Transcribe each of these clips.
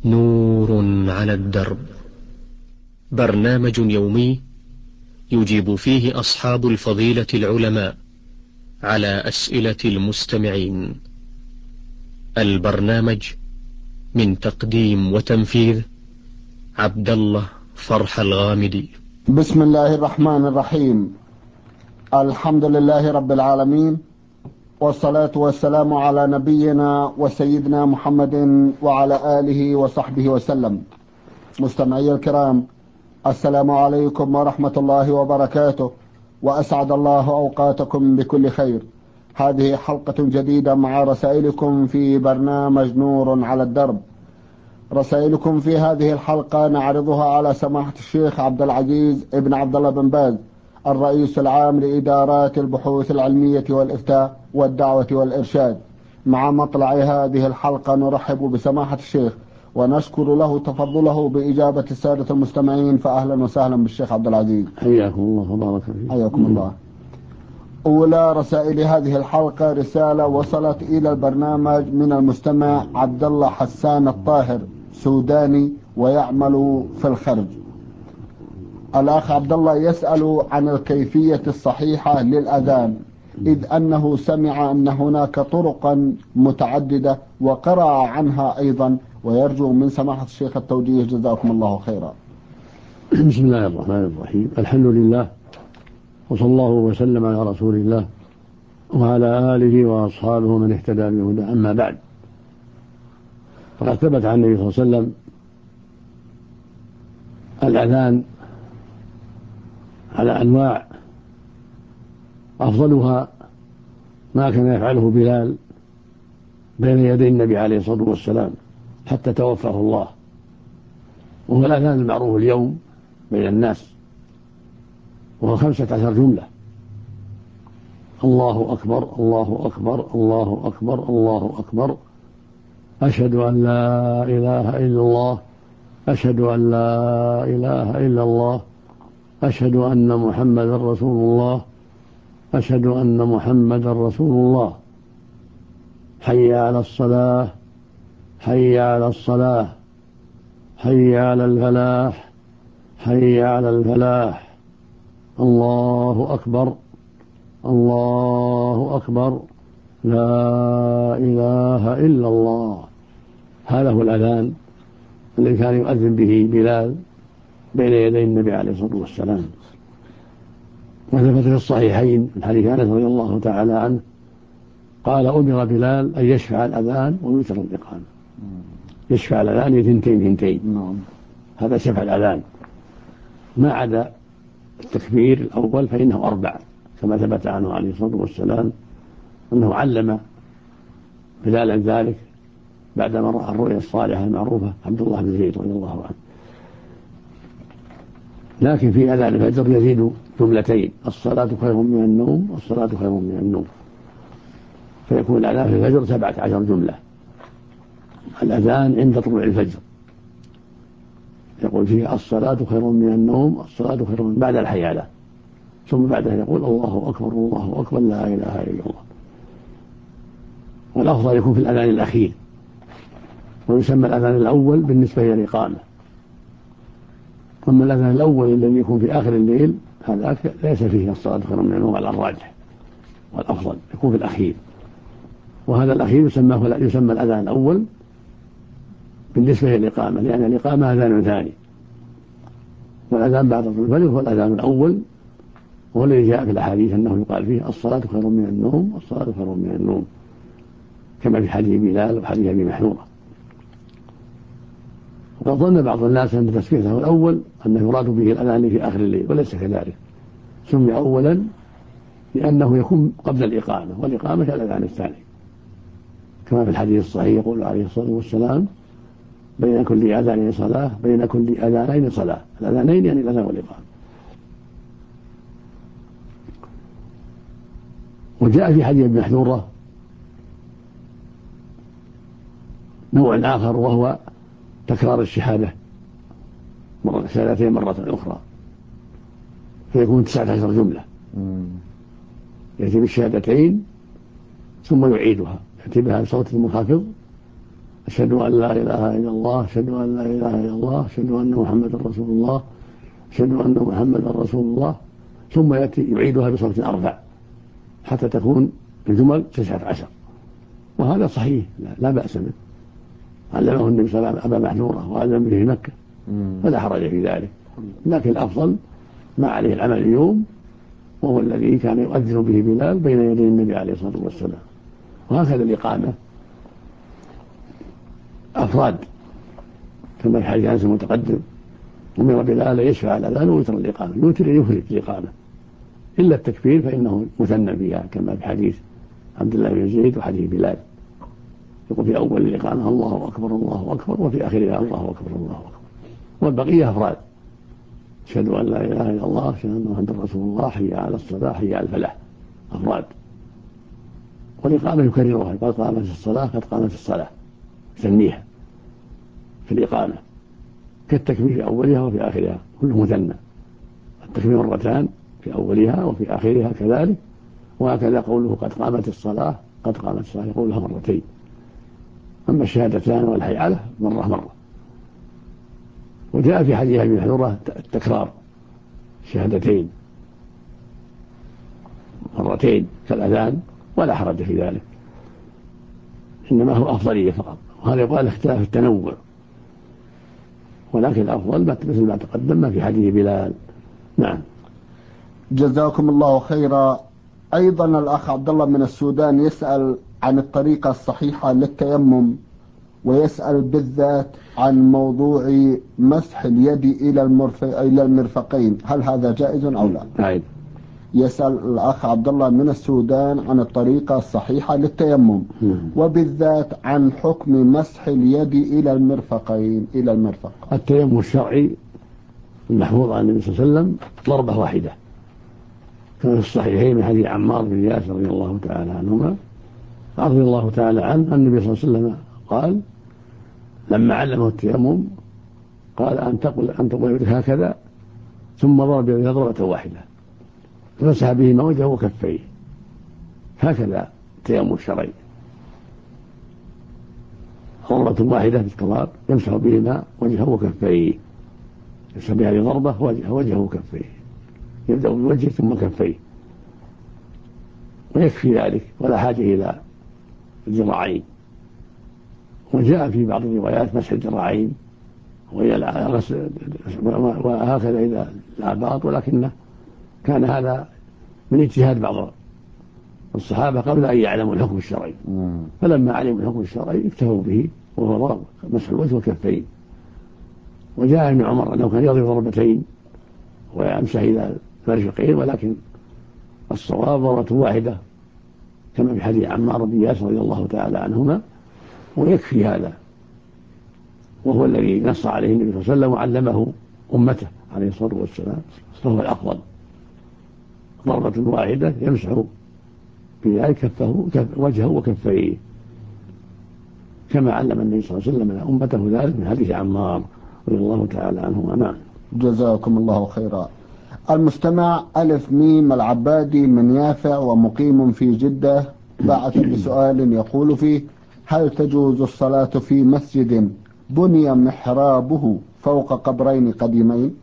نور على الدرب، برنامج يومي يجيب فيه أصحاب الفضيلة العلماء على أسئلة المستمعين. البرنامج من تقديم وتنفيذ عبد الله فرح الغامدي. بسم الله الرحمن الرحيم. الحمد لله رب العالمين، والصلاة والسلام على نبينا وسيدنا محمد وعلى آله وصحبه وسلم. مستمعي الكرام، السلام عليكم ورحمة الله وبركاته، وأسعد الله أوقاتكم بكل خير. هذه حلقة جديدة مع رسائلكم في برنامج نور على الدرب. رسائلكم في هذه الحلقة نعرضها على سماحة الشيخ عبد العزيز ابن عبد الله بن باز، الرئيس العام لإدارات البحوث العلمية والإفتاء والدعوة والإرشاد. مع مطلع هذه الحلقة نرحب بسماحة الشيخ ونشكر له تفضله بإجابة السادة المستمعين، فأهلا وسهلا بالشيخ عبد العزيز. حياكم الله وبارك فيك. حياكم الله. أولى رسائل هذه الحلقة رسالة وصلت إلى البرنامج من المستمع عبد الله حسان الطاهر، سوداني ويعمل في الخرج. الأخ عبد الله يسأل عن الكيفية الصحيحة للأذان، إذ أنه سمع أن هناك طرقا متعددة وقرأ عنها أيضا، ويرجو من سماحة الشيخ التوجيه. جزاكم الله خيرا. بسم الله الرحمن الرحيم. الحمد لله، وصلى الله وسلم على رسول الله وعلى آله وأصحابه من اهتدى بهدى. أما بعد، فقد ثبت عن النبي صلى الله عليه وسلم الأذان على أنواع، أفضلها ما كان يفعله بلال بين يدي النبي عليه الصلاة والسلام حتى توفاه الله، وهو الأذان المعروف اليوم بين الناس، وهو 15 جملة: الله أكبر الله أكبر الله أكبر الله أكبر، أشهد أن لا إله إلا الله، أشهد أن لا إله إلا الله، أشهد أن محمدا رسول الله، أشهد أن محمدا رسول الله، حي على الصلاة حي على الصلاة، حي على الفلاح حي على الفلاح، الله أكبر الله أكبر، لا إله إلا الله. هذا هو الأذان الذي كان يؤذن به بلال بين يدي النبي عليه الصلاة والسلام. وثبت في الصحيحين من حديث أنس رضي الله تعالى عنه قال: أمر بلال أن يشفع الأذان ويوتر الإقامة. يشفع الأذان ثنتين. هذا شفع الأذان، ما عدا التكبير الأول فإنه 4، كما ثبت عنه عليه الصلاة والسلام أنه علم بلالا ذلك بعدما رأى الرؤيا الصالحة المعروفة عبد الله بن زيد رضي الله عنه. لكن في أذان الفجر يزيد جملتين: الصلاة خير من النوم والصلاة خير من النوم، فيكون الأذان في الفجر 17 جملة. الأذان عند طلوع الفجر يقول فيه: الصلاة خير من النوم، الصلاة خير من، بعد الحيالة، ثم بعدها يقول: الله أكبر الله أكبر لا إله إلا الله. والأفضل يكون في الأذان الأخير، ويسمى الأذان الأول بالنسبة إلى الإقامة. أما الأذان الأول الذي يكون في آخر الليل هذا ليس فيه الصلاة خير من النوم على الراجح، والأفضل يكون في الأخير. وهذا الأخير يسمى الأذان الأول بالنسبة إلى الإقامة، لأن الإقامة أذان ثاني، والأذان بعد طلوع الفجر هو الأذان الأول، وهو الذي جاء في الأحاديث أنه يقال فيه: الصلاة خير من النوم والصلاة خير من النوم، كما في حديث بلال وحديث أبي محذورة. وقد ظن بعض الناس أن تسميته الأول أنه يراد به الأذان في آخر الليل، وليس كذلك. سمي أولا لأنه يكون قبل الإقامة، والإقامة الأذان الثاني، كما في الحديث الصحيح يقول عليه الصلاة والسلام: بين كل أذان صلاة، بين كل أذانين صلاة. الأذانين يعني الأذان والإقامة. وجاء في حديث ابن محذورة نوع آخر، وهو تكرار الشهادة شهادتين مرة أخرى، فيكون 19 جملة. يأتي بالشهادتين ثم يعيدها، يأتي بها بصوت منخفض أشهد أن لا إله إلا الله، أشهد أن لا إله إلا الله، أشهد أن محمدا رسول الله، أشهد أن محمدا رسول الله، ثم يأتي يعيدها بصوت أرفع حتى تكون الجمل 19. وهذا صحيح لا بأس به، علمه النبي صلى الله عليه وسلم أبا محذورة وعلم به في مكة، فلا حرج في ذلك. لكن الأفضل ما عليه العمل اليوم، وهو الذي كان يؤذن به بلال بين يدي النبي عليه الصلاة والسلام. وهكذا الإقامة أفراد كما في حديث أنس المتقدم، أمر بلال يشفع الأذان ويتر الإقامة، يوتر يفرد الإقامة إلا التكبير فإنه مثنى فيها كما في حديث عبد الله بن زيد وحديث بلال، يقول في أول الإقامة الله أكبر الله أكبر، وفي آخرها الله أكبر الله أكبر، والبقية أفراد. أشهد أن لا إله إلا الله، أشهد أن محمدا رسول الله، حي على الصلاة، حي على الفلاح، أفراد. والإقامة يكررها، قد قامت الصلاة، قد قامت الصلاة، يسميها في الإقامة كالتكبير في أولها وفي آخرها، كله مثنى، التكبير مرتان في أولها وفي آخرها كذلك. وهكذا قوله قد قامت الصلاة، قد قامت الصلاة يقولها مرتين. أما الشهادتان والحيعلة مرة مرة. وجاء في حديث أبي محذورة التكرار، شهادتين مرتين كالأذان، ولا حرج في ذلك، إنما هو أفضلية فقط. وهذا يقال اختلاف التنوع، ولكن الأفضل مثل ما تقدم ما في حديث بلال. نعم. جزاكم الله خيرا. أيضا الأخ عبد الله من السودان يسأل عن الطريقة الصحيحة للتيمم، ويسأل بالذات عن موضوع مسح اليد إلى المرفقين، هل هذا جائز أو لا؟ نعم. يسأل الأخ عبد الله من السودان عن الطريقة الصحيحة للتيمم، وبالذات عن حكم مسح اليد إلى المرفقين، إلى المرفق. التيمم الشرعي المحفوظ عن النبي صلى الله عليه وسلم ضربة واحدة، كما في الصحيحين من حديث عمار بن ياسر رضي الله تعالى عنهما رضي الله تعالى عنه، النبي صلى الله عليه وسلم قال لما علمه التيمم قال أن تقول يدك هكذا، ثم ضرب بها ضربة واحدة فمسح بهما وجهه وكفيه. هكذا التيمم الشرعي، ضربة واحدة في التراب يمسح بهما وجهه وكفيه، يمسح بهذه ضربة وجهه وكفيه، يبدأ بالوجه ثم كفيه، ويكفي ذلك ولا حاجة إلى الذراعين. وجاء في بعض الروايات مسح الذراعين وهكذا إلى الآباط، ولكنه كان هذا من اجتهاد بعض الصحابة قبل أن يعلموا الحكم الشرعي، فلما علموا الحكم الشرعي اكتفوا به، وهو ضرب مسح الوجه والكفين. وجاء ابن عمر أنه كان يضرب ضربتين ويمسح إلى المرفقين، ولكن الصواب ضربة واحدة كما في حديث عمار بن ياسر رضي الله تعالى عنهما، ويكفي هذا، وهو الذي نص عليه النبي صلى الله عليه وسلم وعلمه أمته عليه الصلاة والسلام، فهو الأفضل، ضربة واحدة يمسح بذلك كفه وجهه وكفيه، كما علم النبي صلى الله عليه وسلم أمته ذلك من حديث عمار رضي الله تعالى عنهما. نعم. جزاكم الله خيرا. المستمع ألف ميم العبادي من يافع ومقيم في جدة بعث بسؤال يقول فيه: هل تجوز الصلاة في مسجد بني محرابه فوق قبرين قديمين؟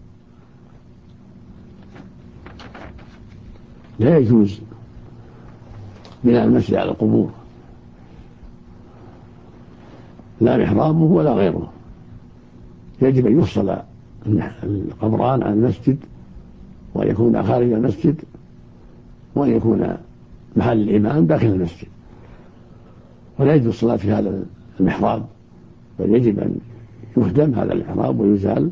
لا يجوز بناء المسجد على القبور، لا محرابه ولا غيره، يجب أن يفصل القبران عن المسجد، وأن يكون خارج المسجد، وأن يكون محل الإمام داخل المسجد، ولا يجوز الصلاة في هذا المحراب، بل يجب أن يهدم هذا المحراب ويزال،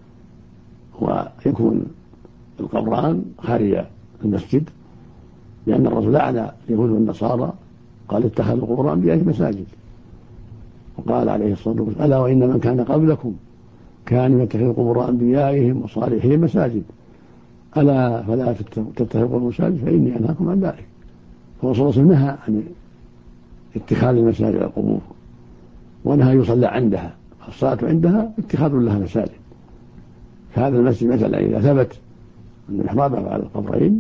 ويكون القبران خارج المسجد، لأن الرسول لعن اليهود والنصارى قال اتخذوا قبور أنبيائهم مساجد، وقال عليه الصلاة والسلام: ألا وإن من كان قبلكم كانوا يتخذوا قبور أنبيائهم وصالحين مساجد، ألا فلا تتخذوا المساجد فإني أنهاكم عن ذلك. فهو صلى الله عليه وسلم نهى عن اتخاذ المساجد القبور، ونهى يصلى عندها، الصلاة عندها اتخاذ لها مساجد. فهذا المسجد مثلا إذا ثبت أن محرابه على القبرين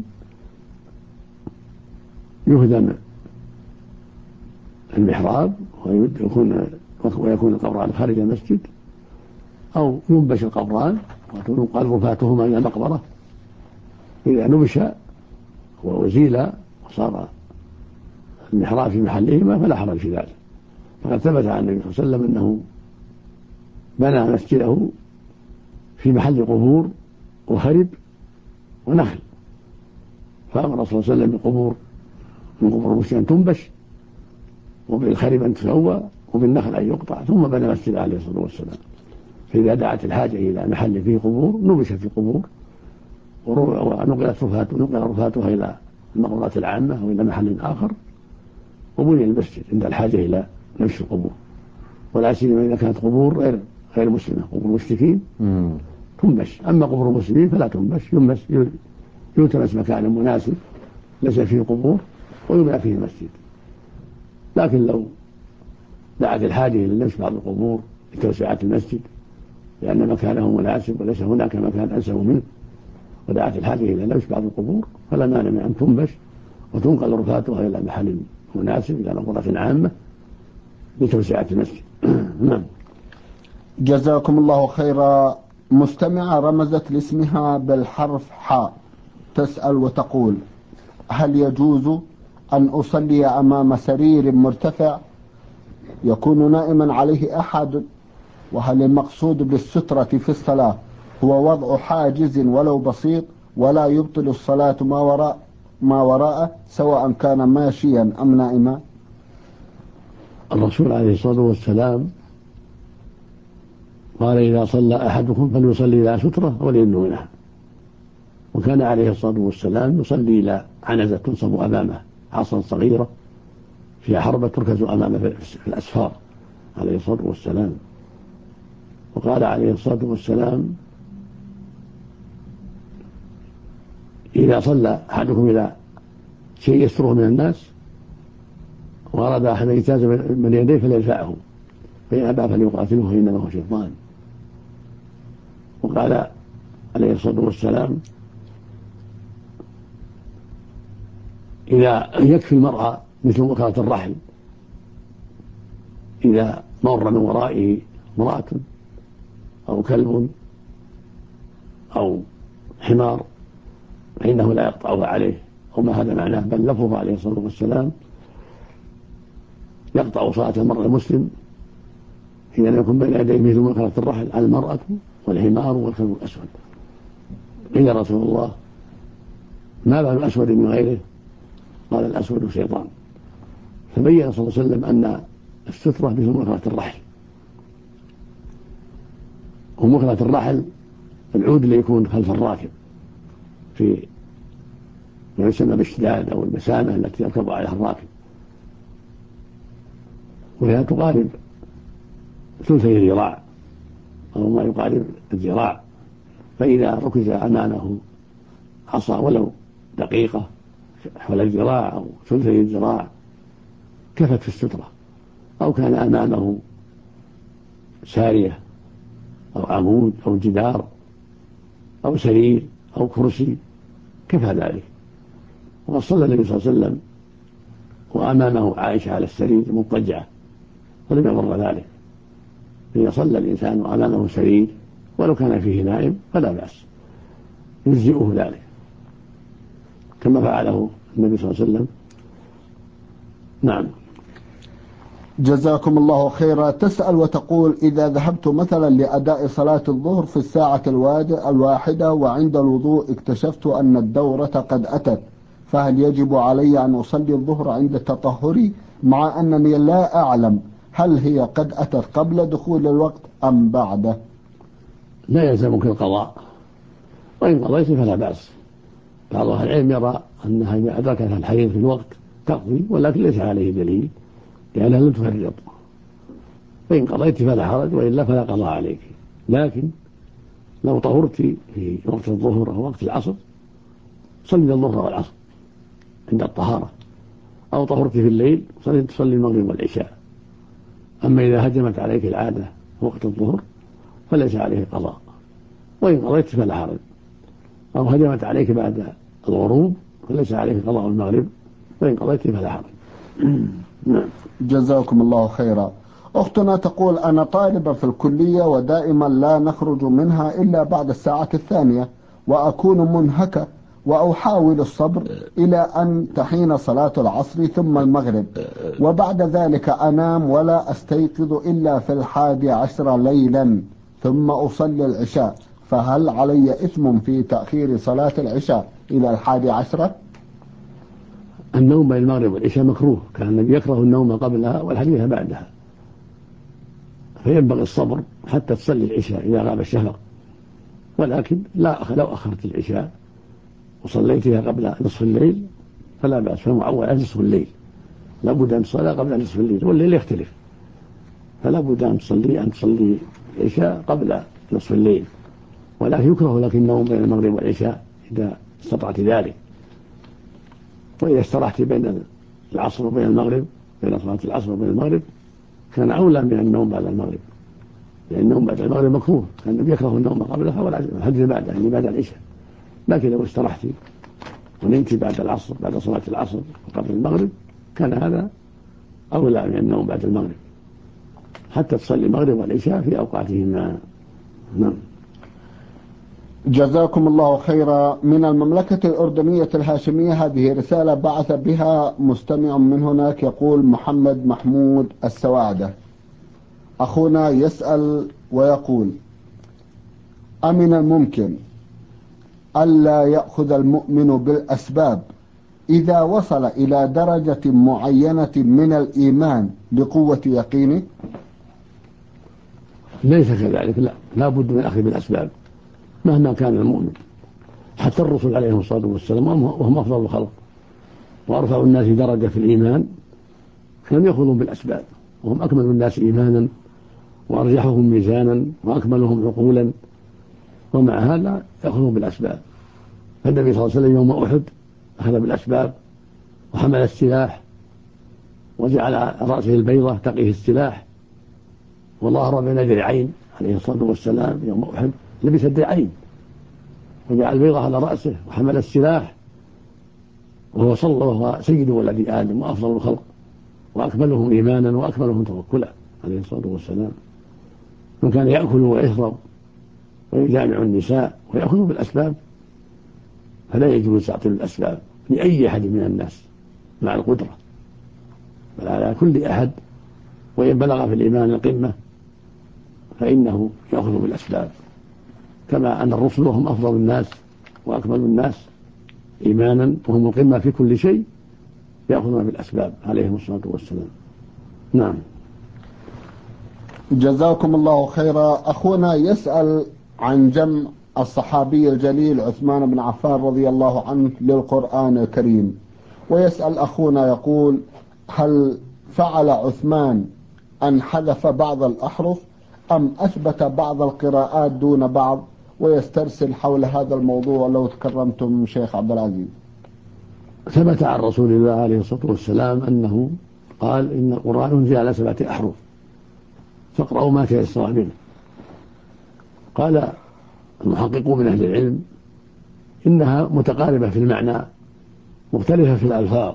يهدم المحراب ويكون القبران خارج المسجد، أو ينبش القبران وتنقل رفاتهما إلى المقبرة. إذا نبش وأزيل وصار المحراب في محلهما فلا حرج في ذلك. فقد ثبت عن النبي صلى الله عليه وسلم أنه بنى مسجده في محل قبور وخرب ونخل، فأمر صلى الله عليه وسلم من قبور المسلمين أن تنبش، وبالخرب أن تسوى، وبالنخل أن يقطع، ثم بنى مسجد عليه الصلاة والسلام. فإذا دعت الحاجة إلى محل فيه قبور نبش في قبور ونقلت رفاتها إلى المقبرات العامة أو إلى محل آخر، وبني المسجد عند الحاجة إلى نبش القبور. ولا سيما إذا كانت قبور غير مسلمة، قبور مشركين تنبش. أما قبور المسلمين فلا تنبش، يلتمس مكان مناسب ليس فيه قبور ويبنى فيه المسجد. لكن لو دعت الحاجة إلى نبش بعض القبور لتوسعة المسجد لأن مكانه مناسب وليس هناك مكان أنسب منه، ودعت الحاجة إلى نبش بعض القبور، فلا مانع من أن تنبش وتنقل رفاتها إلى محل مناسب إلى مقبرة عامة لتوسعة المسجد. نعم. جزاكم الله خيرا. مستمعة رمزت لاسمها بالحرف حاء تسأل وتقول: هل يجوز أن أصلي أمام سرير مرتفع يكون نائما عليه أحد؟ وهل المقصود بالسترة في الصلاة هو وضع حاجز ولو بسيط ولا يبطل الصلاة ما وراءه سواء كان ماشيا أم نائما؟ الرسول عليه الصلاة والسلام قال: إذا صلى أحدكم فليصلي إلى سترة وليدنو منها. وكان عليه الصلاة والسلام يصلي إلى عنزة تنصب أمامه، عصا صغيرة فيها حربة تركز أمامه في الأسفار عليه الصلاة والسلام. وقال عليه الصلاة والسلام: إذا صلى أحدكم إلى شيء يستره من الناس وأراد أحد يجتاز من يديه فليدفعه، فإن أبى فليقاتله فإنما هو شيطان. وقال عليه الصلاة والسلام: إذا يكفي المرأة مثل مكرة الرحل إذا مر من ورائه امرأة أو كلب أو حمار فإنه لا يقطعها عليه، وما هذا معناه، بل لفظه عليه الصلاة والسلام يقطع صلاة المرء المسلم إذا لم يكن بين يديه مثل مكرة الرحل المرأة والحمار والكلب الأسود. قيل يا رسول الله: ما بال الأسود من غيره؟ قال: الأسود شيطان. فبين صلى الله عليه وسلم أن السترة مثل مكرة الرحل، ومكرة الرحل العود اللي يكون خلف الراكب في ما يسمى بالشداد أو المسامة التي يركب عليها الراكب، وهي تقارب ثلثي الذراع أو ما يقارب الذراع، فإذا ركز أمامه عصا ولو دقيقة حول الذراع أو ثلثي الذراع كفت في السترة، أو كان أمامه سارية أو عمود أو جدار أو سرير أو كرسي كفى ذلك. وقد صلى النبي صلى الله عليه وسلم وأمامه عائشة على السرير مضطجعة ولم يضر ذلك. إذا صلى الإنسان وأمامه سرير ولو كان فيه نائم فلا بأس، يجزئه ذلك كما فعله النبي صلى الله عليه وسلم. نعم. جزاكم الله خيرا. تسأل وتقول: إذا ذهبت مثلا لأداء صلاة الظهر في الساعة الواحدة وعند الوضوء اكتشفت أن الدورة قد أتت، فهل يجب علي أن أصلي الظهر عند تطهري مع أنني لا أعلم هل هي قد أتت قبل دخول الوقت أم بعده؟ لا يلزمك القضاء، وإن قضيت فلا بأس. بعض أهل العلم يرى أنها إذا أدركتها الحيض في الوقت تقضي، ولكن ليس عليه دليل لأنها لم تفرط، فإن قضيت فلا حرج وإلا فلا قضاء عليك. لكن لو طهرت في وقت الظهر أو وقت العصر صلي الظهر والعصر عند الطهارة، أو طهرت في الليل تصلي المغرب والعشاء. أما إذا هجمت عليك العادة وقت الظهر فليس عليه قضاء، وإن قضيت فلا حرج. أو هجمت عليك بعد الغروب فليس عليك قضاء المغرب، وإن قضيت فلا حرج. جزاكم الله خيرا. أختنا تقول: أنا طالبة في الكلية ودائما لا نخرج منها إلا بعد الساعة 2، وأكون منهكة وأحاول الصبر إلى أن تحين صلاة العصر ثم المغرب، وبعد ذلك أنام ولا أستيقظ إلا في 11 ليلا ثم أصلي العشاء، فهل علي إثم في تأخير صلاة العشاء إلى 11؟ النوم بين المغرب والعشاء مكروه، كان النبي يكره النوم قبلها والحديث بعدها، فينبغي الصبر حتى تصلي العشاء إذا غاب الشفق. ولكن لو أخرت العشاء وصليتها قبل نصف الليل فلا بأس، فالمعول على نصف الليل، لا بد أن تصلي قبل نصف الليل، والليل يختلف، فلا بد أن تصلي العشاء قبل نصف الليل. ولكن يكره لك النوم بين المغرب والعشاء إذا استطعت ذلك. وإذا استرحت بين العصر وبين المغرب، بين صلاة العصر وبين المغرب، كان أولى من النوم بعد المغرب، لأن النوم بعد المغرب مكروه، كان النبي يكره النوم قبلها والحديث بعدها، يعني بعد العشاء. لكن لو استرحت ونمت بعد العصر، بعد صلاة العصر وقبل المغرب، كان هذا أولى من النوم بعد المغرب حتى تصلي المغرب والعشاء في أوقاتهما. نعم. جزاكم الله خيرا. من المملكة الأردنية الهاشمية، هذه رسالة بعث بها مستمع من هناك، يقول: محمد محمود السواعدة. أخونا يسأل ويقول: أمن الممكن ألا يأخذ المؤمن بالأسباب إذا وصل إلى درجة معينة من الإيمان لقوة يقينه؟ ليس كذلك، لا بد من الأخذ بالأسباب مهما كان المؤمن. حتى الرسل عليهم الصلاة والسلام وهم أفضل الخلق وأرفع الناس درجة في الإيمان كانوا يأخذون بالأسباب، وهم أكمل الناس إيمانا وأرجحهم ميزانا وأكملهم عقولا، ومع هذا يأخذون بالأسباب. فالنبي صلى الله عليه وسلم يوم أحد أخذ بالأسباب وحمل السلاح وجعل على رأسه البيضة تقيه السلاح، وظهر بين درعين عليه الصلاة والسلام يوم أحد، لبس الدرعين وجعل البيضة على رأسه وحمل السلاح، وهو سيد ولد آدم وأفضل الخلق وأكملهم إيمانا وأكملهم توكلا عليه الصلاة والسلام. من كان يأكل ويشرب ويجامع النساء ويأخذ بالأسباب، فلا يجوز تعطيل الأسباب لأي أحد من الناس مع القدرة، بل على كل أحد، وإن بلغ في الإيمان القمة فإنه يأخذ بالأسباب، كما أن الرسل وهم أفضل الناس وأكمل الناس إيمانا وهم القمة في كل شيء يأخذون بالأسباب عليهم الصلاة والسلام. نعم. جزاكم الله خيرا. أخونا يسأل عن جمع الصحابي الجليل عثمان بن عفان رضي الله عنه للقرآن الكريم، ويسأل أخونا يقول: هل فعل عثمان أن حذف بعض الأحرف أم أثبت بعض القراءات دون بعض؟ ويسترسل حول هذا الموضوع لو تكرمتم شيخ عبد العزيز. ثبت عن رسول الله عليه الصلاة والسلام أنه قال: إن القرآن أنزل على 7 أحرف فاقرأوا ما تيسر منه. قال المحققون من أهل العلم إنها متقاربة في المعنى مختلفة في الألفاظ.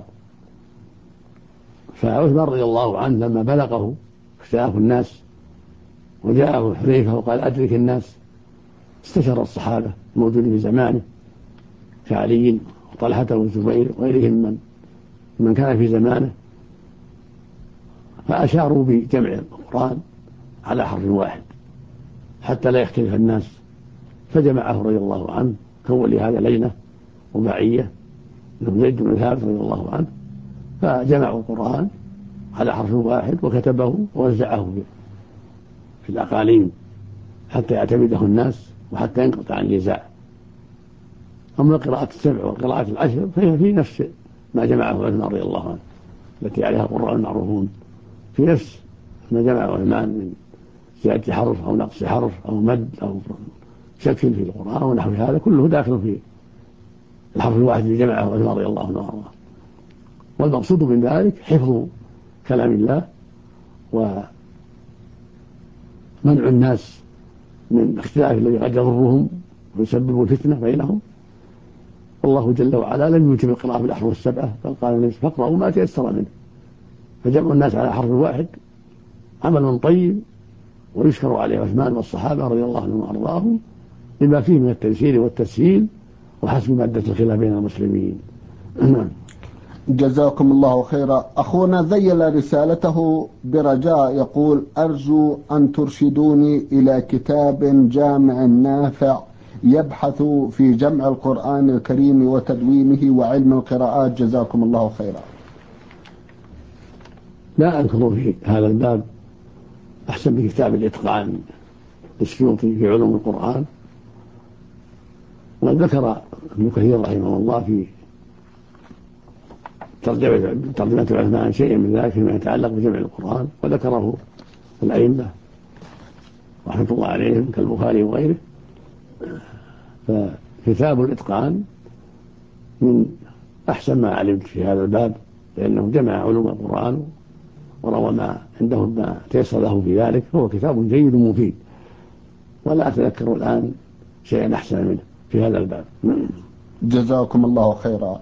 فعثمان رضي الله عنه لما بلغه اختلاف الناس وجاءه حذيفة وقال: أدرك الناس، استشار الصحابة الموجودين في زمانه كعلي وطلحة والزبير وغيرهم من كان في زمانه، فأشاروا بجمع القرآن على حرف واحد حتى لا يختلف الناس، فجمعه رضي الله عنه، كون لهذا لجنة وبعية من زيد بن ثابت رضي الله عنه، فجمعوا القرآن على حرف واحد وكتبه ووزعه في الأقاليم حتى يعتمده الناس وحتى ينقطع النزاع. أما القراءة 7 والقراءة 10 فهي في نفس ما جمعه عثمان رضي الله عنه، التي عليها القراء المعروفون، في نفس ما جمعه عثمان من زيادة حرف أو نقص حرف أو مد أو شك في القرآن ونحو هذا، كله داخل في الحرف الواحد الذي جمعه عثمان رضي الله عنه وارضاه. والمقصود من ذلك حفظ كلام الله ومنع الناس من اختلاف الذي قد يضرهم ويسبب الفتنة بينهم. والله جل وعلا لم يتم القراءة بالأحرف 7، بل قال الناس فاقرأوا ما تيسر منه، فجمع الناس على حرف واحد عمل طيب ويشكر عليه عثمان والصحابة رضي الله عنهم وأرضاهم لما فيه من التيسير والتسهيل وحسم مادة الخلاف بين المسلمين. جزاكم الله خيرا. أخونا ذيل رسالته برجاء يقول: أرجو أن ترشدوني إلى كتاب جامع نافع يبحث في جمع القرآن الكريم وتدوينه وعلم القراءات، جزاكم الله خيرا. لا أذكر في هذا الباب أحسن من كتاب الإتقان للسيوطي في علوم القرآن، وذكر ابن كثير رحمه الله في ترجمة عثمان شيئا من ذلك فيما يتعلق بجمع القرآن، وذكره الأئمة رحمة الله عليهم كالبخاري وغيره. فكتاب الإتقان من أحسن ما علمت في هذا الباب، لأنه جمع علوم القرآن وروى ما عنده ما تيسر له في ذلك، فهو كتاب جيد مفيد، ولا أتذكر الآن شيئا أحسن منه في هذا الباب. جزاكم الله خيرا.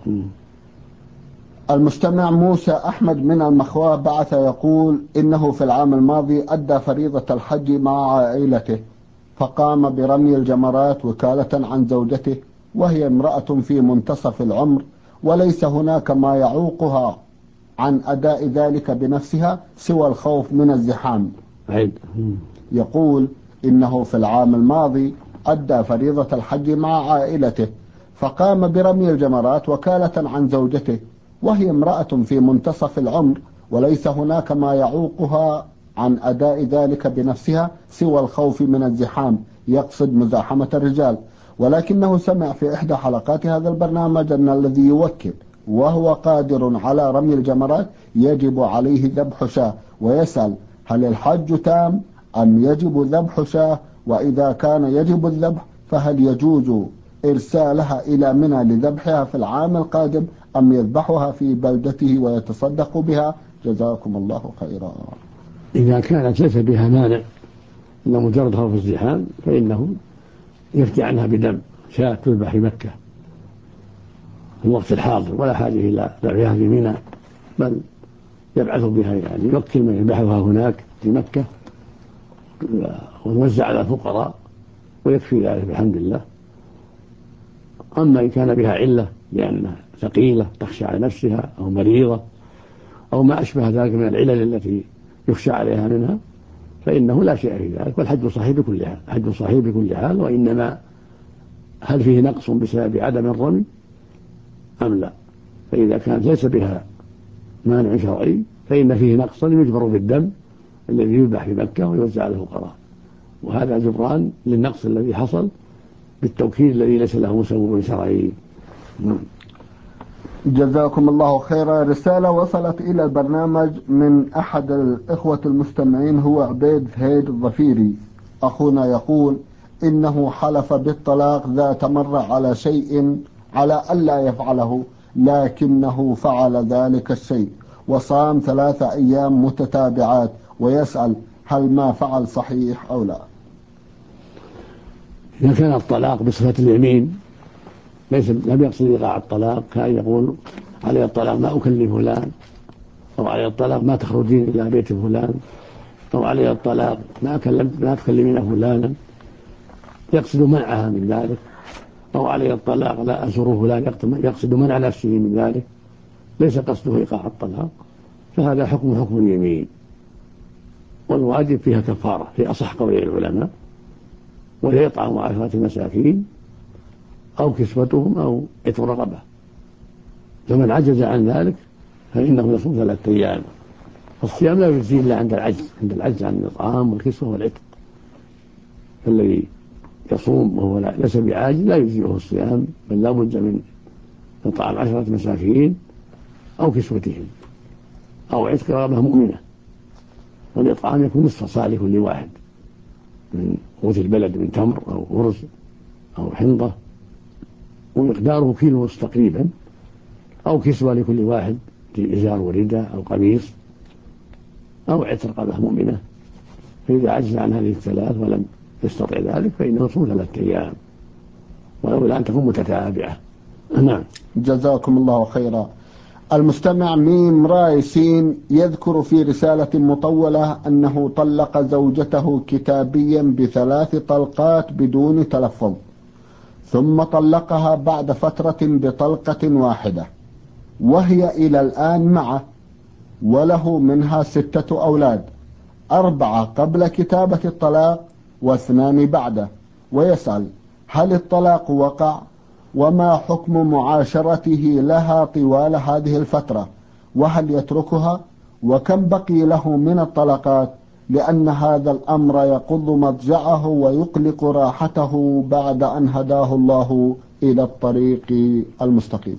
المستمع موسى أحمد من المخواة بعث يقول: إنه في العام الماضي أدى فريضة الحج مع عائلته، فقام برمي الجمرات وكالة عن زوجته، وهي امرأة في منتصف العمر، وليس هناك ما يعوقها عن أداء ذلك بنفسها سوى الخوف من الزحام. يقول: إنه في العام الماضي أدى فريضة الحج مع عائلته، فقام برمي الجمرات وكالة عن زوجته، وهي امرأة في منتصف العمر، وليس هناك ما يعوقها عن أداء ذلك بنفسها سوى الخوف من الزحام، يقصد مزاحمة الرجال. ولكنه سمع في إحدى حلقات هذا البرنامج أن الذي يوكل وهو قادر على رمي الجمرات يجب عليه ذبح شاة، ويسأل: هل الحج تام أم يجب ذبح شاة؟ وإذا كان يجب الذبح فهل يجوز إرسالها إلى منى لذبحها في العام القادم أم يذبحها في بلدته ويتصدق بها؟ جزاكم الله خيرا. إذا كانت ليس بها مانع إلا مجرد خوف الزحام فإنه يفتي عنها بدم شاة تذبح في مكة في الوقت الحاضر، ولا حاجة إلى ذبحها في منى، بل يبعث بها يعني يوكل من يذبحها هناك في مكة ويوزع على الفقراء ويكفي ذلك بحمد الله. أما إن كان بها علة لأنها ثقيلة تخشى على نفسها أو مريضة أو ما أشبه ذلك من العلل التي يخشى عليها منها فإنه لا شيء في ذلك، والحج صحيح بكل حال، حج صحيح بكل حال. وإنما هل فيه نقص بسبب عدم الرمي أم لا؟ فإذا كانت ليس بها مانع شرعي فإن فيه نقصا يجبر بالدم الذي يذبح في مكة ويوزع على الفقراء، وهذا جبران للنقص الذي حصل بالتوكيد الذي ليس له مسوغ شرعي. جزاكم الله خيرا. رسالة وصلت إلى البرنامج من أحد الإخوة المستمعين هو عبيد هيد الظفيري. أخونا يقول: إنه حلف بالطلاق ذات مرة على شيء على ألا يفعله، لكنه فعل ذلك الشيء وصام 3 أيام متتابعات، ويسأل: هل ما فعل صحيح أو لا؟ إذا كان الطلاق بصفة اليمين لم يقصد إيقاع الطلاق، كان يقول: علي الطلاق ما أكلم فلان، أو علي الطلاق ما تخرجين إلى بيت فلان، أو علي الطلاق ما تكلمين فلانا، يقصد منعها من ذلك، أو علي الطلاق لا أزور فلان، يقصد منع نفسه من ذلك، ليس قصده إيقاع الطلاق، فهذا حكم اليمين، والواجب فيها كفارة في أصح قول العلماء، وهي إطعام 10 مساكين أو كسوتهم أو عتق رقبة. فمن عجز عن ذلك فإنه يصوم 3 أيام. فالصيام لا يجزي إلا عند العجز عن الإطعام والكسوة والعتق، فالذي يصوم وهو ليس بعاجز لا يجزئه الصيام، بل لا بد من إطعام 10 مساكين أو كسوتهم أو عتق رقبة مؤمنة، والإطعام يكون نصف صاع لكل واحد من قوت البلد من تمر أو أرز أو حنطة، ومقداره كيلو تقريبا، أو كسوة لكل واحد في إزار ورداء أو قميص أو عتق رقبة مؤمنة. فإذا عجز عن هذه الثلاث ولم يستطع ذلك فإنه يصوم 3 أيام، ولولا أن تكون متتابعة. نعم. جزاكم الله خيرا. المستمع ميم راي سين يذكر في رسالة مطولة أنه طلق زوجته كتابيا ب3 طلقات بدون تلفظ، ثم طلقها بعد فترة بطلقة واحدة، وهي إلى الآن معه، وله منها 6 أولاد، 4 قبل كتابة الطلاق و2 بعده، ويسأل: هل الطلاق وقع؟ وما حكم معاشرته لها طوال هذه الفترة؟ وهل يتركها؟ وكم بقي له من الطلقات؟ لأن هذا الأمر يقض مضجعه ويقلق راحته بعد أن هداه الله إلى الطريق المستقيم.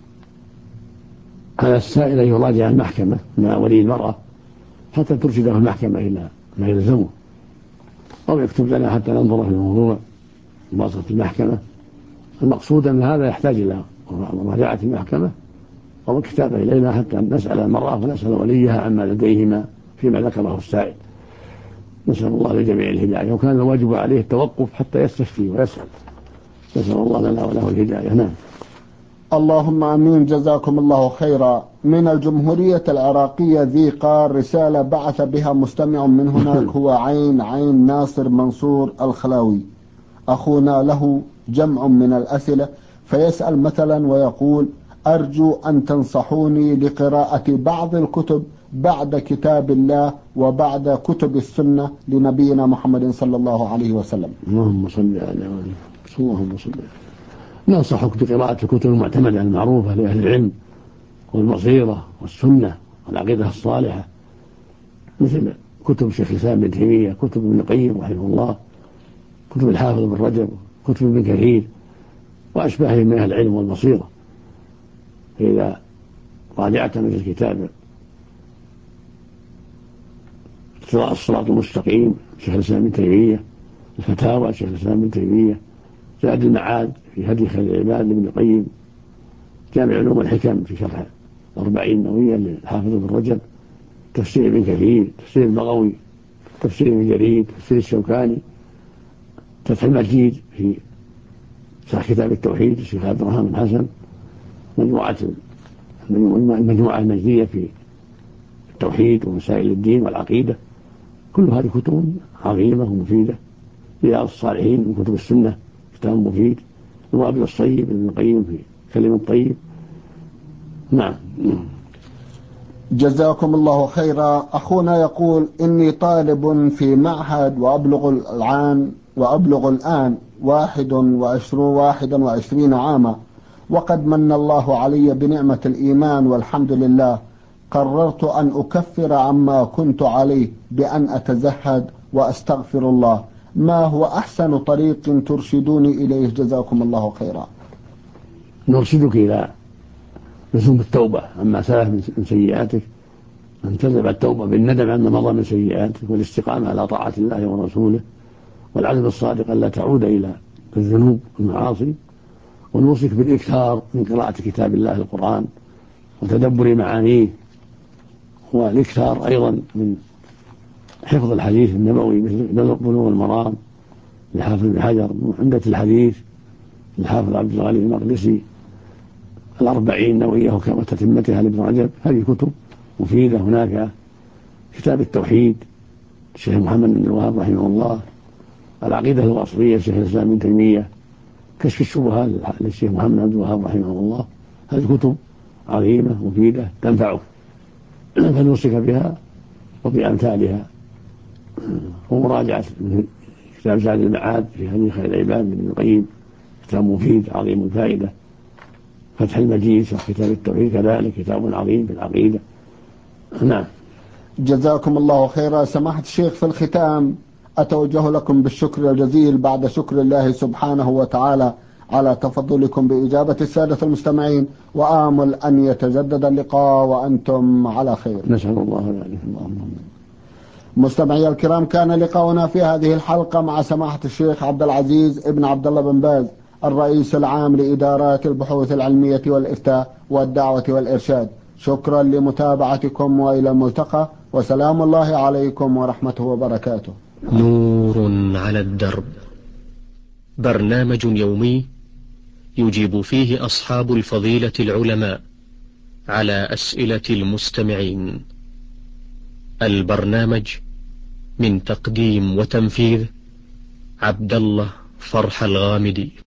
على السائل أن يراجع المحكمة مع ولي المرأة حتى ترشده المحكمة إلى ما يلزمه، أو يكتب لنا حتى ننظر في الموضوع بواسطة المحكمة. المقصود أن هذا يحتاج إلى مراجعة المحكمة أو الكتابة إلينا حتى نسأل المرأة ونسأل وليها عما لديهما فيما ذكره السائل. نسأل الله لجميع الهداية، وكان الواجب عليه التوقف حتى يستشفي ويسأل. نسأل الله لنا وله الهداية. نعم. اللهم امين. جزاكم الله خيرا. من الجمهورية العراقية ذي قار رسالة بعث بها مستمع من هناك هو عين ناصر منصور الخلاوي. اخونا له جمع من الاسئلة، فيسأل مثلا ويقول: ارجو ان تنصحوني لقراءة بعض الكتب بعد كتاب الله وبعد كتب السنة لنبينا محمد صلى الله عليه وسلم. اللهم صل على محمد. اللهم صل على. ننصحك بقراءة الكتب المعتمدة المعروفة لأهل العلم والبصيرة والسنة والعقيدة الصالحة، مثل كتب شيخ الإسلام ابن تيمية، كتب ابن القيم رحمه الله، كتب الحافظ بن رجب، كتب ابن كثير وأشباههم من أهل العلم والبصيرة. فإذا راجعت من الكتاب الصراط المستقيم شيخ الإسلام ابن تيمية، الفتاوى شيخ الإسلام ابن تيمية، زاد المعاد في هدي خير العباد لابن القيم، جامع علوم الحكم في شرح 40 نووية للحافظ بن رجب، تفسير ابن كثير، تفسير البغوي، تفسير ابن جرير، تفسير الشوكاني، فتح المجيد في شرح كتاب التوحيد الشيخ عبد الرحمن بن حسن، المجموعة النجدية في التوحيد ومسائل الدين والعقيدة. كل هذه كتب عظيمة ومفيدة. رياض الصالحين من كتب السنة كتاب مفيد. الوابل الصيب ابن القيم في كلم الطيب. نعم. جزاكم الله خيرا. أخونا يقول: إني طالب في معهد وأبلغ الآن 21 عاما، وقد من الله علي بنعمة الإيمان والحمد لله. قررت أن أكفر عما كنت عليه بأن أتزهد وأستغفر الله. ما هو أحسن طريق ترشدوني إليه؟ جزاكم الله خيرا. نرشدك إلى لزوم التوبة عما سلف من سيئاتك، أن تذهب التوبة بالندم عما مضى من سيئاتك، والاستقامة على طاعة الله ورسوله، والعزم الصادق ألا تعود إلى الذنوب والمعاصي، ونوصيك بالإكثار من قراءة كتاب الله القرآن وتدبر معانيه، والإكثار أيضا من حفظ الحديث النبوي مثل بلوغ المرام لحافظ بن حجر، عمدة الحديث للحافظ عبد الغني المقدسي، 40 نووية وتتمتها لابن رجب. هذه كتب مفيدة. هناك كتاب التوحيد الشيخ محمد بن الوهاب رحمه الله، العقيدة الوصفية الشيخ الإسلام ابن تيمية، كشف الشبهات للشيخ محمد بن الوهاب رحمه الله. هذه كتب عظيمة مفيدة تنفعك، فنوصيك بها وبأمثالها. ومراجعة كتاب زاد المعاد في هدي خير العباد لابن القيم، كتاب مفيد عظيم الفائدة. فتح المجيد في كتاب التوحيد كذلك كتاب عظيم في العقيدة. نعم. جزاكم الله خيرا. سماحة الشيخ، في الختام أتوجه لكم بالشكر الجزيل بعد شكر الله سبحانه وتعالى على تفضلكم بإجابة السادة المستمعين، وآمل أن يتجدد اللقاء وأنتم على خير. نسأل الله ذلك. اللهم. مستمعي الكرام، كان لقاؤنا في هذه الحلقة مع سماحة الشيخ عبد العزيز ابن عبد الله بن باز، الرئيس العام لإدارات البحوث العلمية والإفتاء والدعوة والإرشاد. شكرا لمتابعتكم، وإلى الملتقى، وسلام الله عليكم ورحمته وبركاته. نور على الدرب، برنامج يومي يجيب فيه أصحاب الفضيلة العلماء على أسئلة المستمعين. البرنامج من تقديم وتنفيذ عبد الله فرح الغامدي.